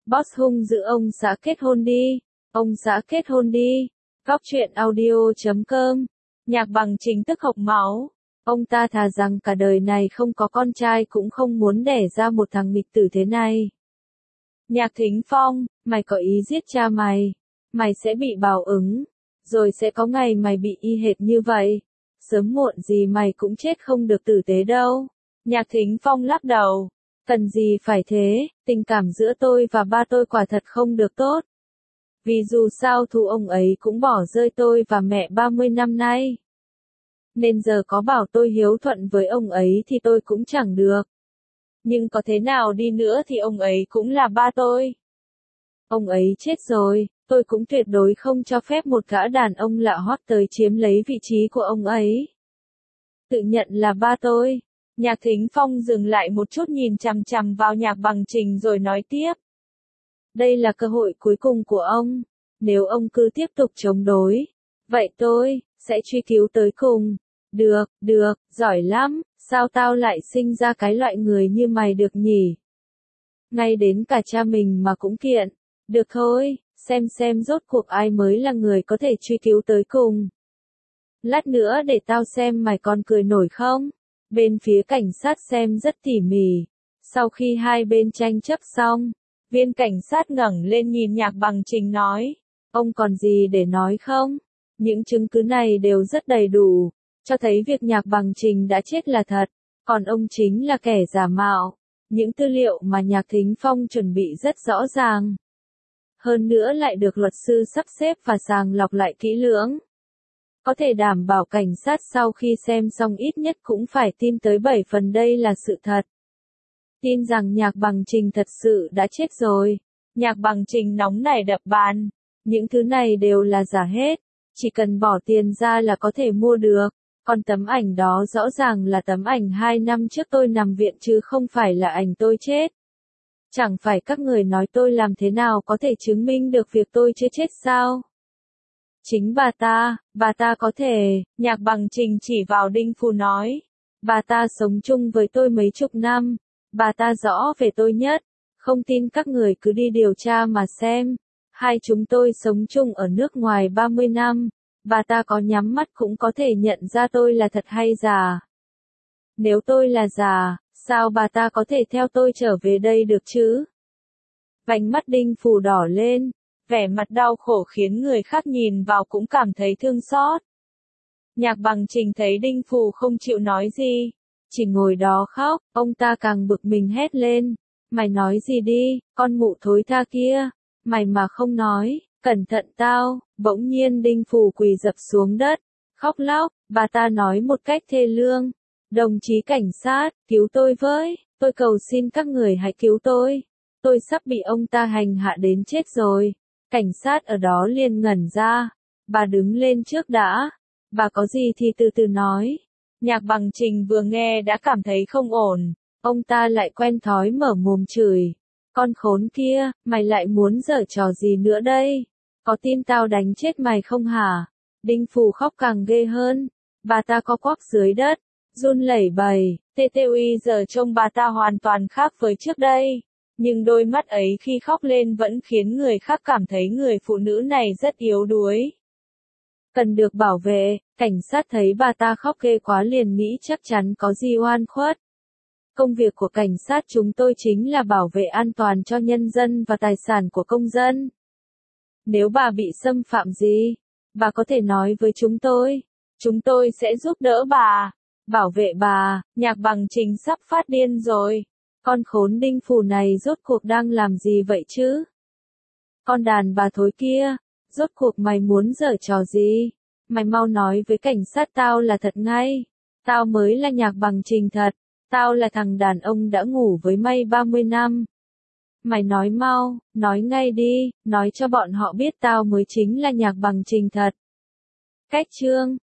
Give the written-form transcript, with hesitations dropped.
Boss hung dữ ông xã kết hôn đi. Ông xã kết hôn đi. Góc truyện audio.com. Nhạc Bằng chính tức hộc máu. Ông ta thà rằng cả đời này không có con trai cũng không muốn đẻ ra một thằng nghịch tử thế này. Nhạc Thính Phong, mày có ý giết cha mày. Mày sẽ bị báo ứng. Rồi sẽ có ngày mày bị y hệt như vậy. Sớm muộn gì mày cũng chết không được tử tế đâu. Nhạc Thính Phong lắc đầu. Cần gì phải thế, tình cảm giữa tôi và ba tôi quả thật không được tốt. Vì dù sao Thu ông ấy cũng bỏ rơi tôi và mẹ 30 năm nay. Nên giờ có bảo tôi hiếu thuận với ông ấy thì tôi cũng chẳng được. Nhưng có thế nào đi nữa thì ông ấy cũng là ba tôi. Ông ấy chết rồi, tôi cũng tuyệt đối không cho phép một gã đàn ông lạ hót tới chiếm lấy vị trí của ông ấy. Tự nhận là ba tôi. Nhạc Thính Phong dừng lại một chút nhìn chằm chằm vào Nhạc Bằng Trình rồi nói tiếp. Đây là cơ hội cuối cùng của ông. Nếu ông cứ tiếp tục chống đối, vậy tôi sẽ truy cứu tới cùng. Được, giỏi lắm, sao tao lại sinh ra cái loại người như mày được nhỉ? Ngay đến cả cha mình mà cũng kiện. Được thôi, xem rốt cuộc ai mới là người có thể truy cứu tới cùng. Lát nữa để tao xem mày còn cười nổi không? Bên phía cảnh sát xem rất tỉ mỉ. Sau khi hai bên tranh chấp xong, viên cảnh sát ngẩng lên nhìn Nhạc Bằng Trình nói. Ông còn gì để nói không? Những chứng cứ này đều rất đầy đủ, cho thấy việc Nhạc Bằng Trình đã chết là thật, còn ông chính là kẻ giả mạo. Những tư liệu mà Nhạc Thính Phong chuẩn bị rất rõ ràng. Hơn nữa lại được luật sư sắp xếp và sàng lọc lại kỹ lưỡng. Có thể đảm bảo cảnh sát sau khi xem xong ít nhất cũng phải tin tới 7 phần đây là sự thật. Tin rằng Nhạc Bằng Trình thật sự đã chết rồi. Nhạc Bằng Trình nóng nảy đập bàn. Những thứ này đều là giả hết. Chỉ cần bỏ tiền ra là có thể mua được. Còn tấm ảnh đó rõ ràng là tấm ảnh 2 năm trước tôi nằm viện chứ không phải là ảnh tôi chết. Chẳng phải các người nói tôi làm thế nào có thể chứng minh được việc tôi chưa chết sao? Chính bà ta có thể, Nhạc Bằng Trình chỉ vào Đinh Phù nói. Bà ta sống chung với tôi mấy chục năm, bà ta rõ về tôi nhất, không tin các người cứ đi điều tra mà xem. Hai chúng tôi sống chung ở nước ngoài 30 năm, bà ta có nhắm mắt cũng có thể nhận ra tôi là thật hay giả. Nếu tôi là giả, sao bà ta có thể theo tôi trở về đây được chứ? Vành mắt Đinh Phù đỏ lên. Vẻ mặt đau khổ khiến người khác nhìn vào cũng cảm thấy thương xót. Nhạc Bằng Trình thấy Đinh Phù không chịu nói gì, chỉ ngồi đó khóc, ông ta càng bực mình hét lên. Mày nói gì đi, con mụ thối tha kia, mày mà không nói, cẩn thận tao. Bỗng nhiên Đinh Phù quỳ dập xuống đất, khóc lóc, bà ta nói một cách thê lương. Đồng chí cảnh sát, cứu tôi với, tôi cầu xin các người hãy cứu tôi sắp bị ông ta hành hạ đến chết rồi. Cảnh sát ở đó liền ngẩn ra. Bà đứng lên trước đã. Bà có gì thì từ từ nói. Nhạc Bằng Trình vừa nghe đã cảm thấy không ổn. Ông ta lại quen thói mở mồm chửi. Con khốn kia, mày lại muốn giở trò gì nữa đây? Có tin tao đánh chết mày không hả? Đinh Phù khóc càng ghê hơn. Bà ta co quắp dưới đất, run lẩy bẩy. TTUI giờ trông bà ta hoàn toàn khác với trước đây. Nhưng đôi mắt ấy khi khóc lên vẫn khiến người khác cảm thấy người phụ nữ này rất yếu đuối. Cần được bảo vệ, cảnh sát thấy bà ta khóc ghê quá liền nghĩ chắc chắn có gì oan khuất. Công việc của cảnh sát chúng tôi chính là bảo vệ an toàn cho nhân dân và tài sản của công dân. Nếu bà bị xâm phạm gì, bà có thể nói với chúng tôi sẽ giúp đỡ bà, bảo vệ bà. Nhạc Bằng Trình sắp phát điên rồi. Con khốn Đinh Phù này rốt cuộc đang làm gì vậy chứ? Con đàn bà thối kia, rốt cuộc mày muốn giở trò gì? Mày mau nói với cảnh sát tao là thật ngay. Tao mới là Nhạc Bằng Trình thật. Tao là thằng đàn ông đã ngủ với mày 30 năm. Mày nói mau, nói ngay đi, nói cho bọn họ biết tao mới chính là Nhạc Bằng Trình thật. Cách chương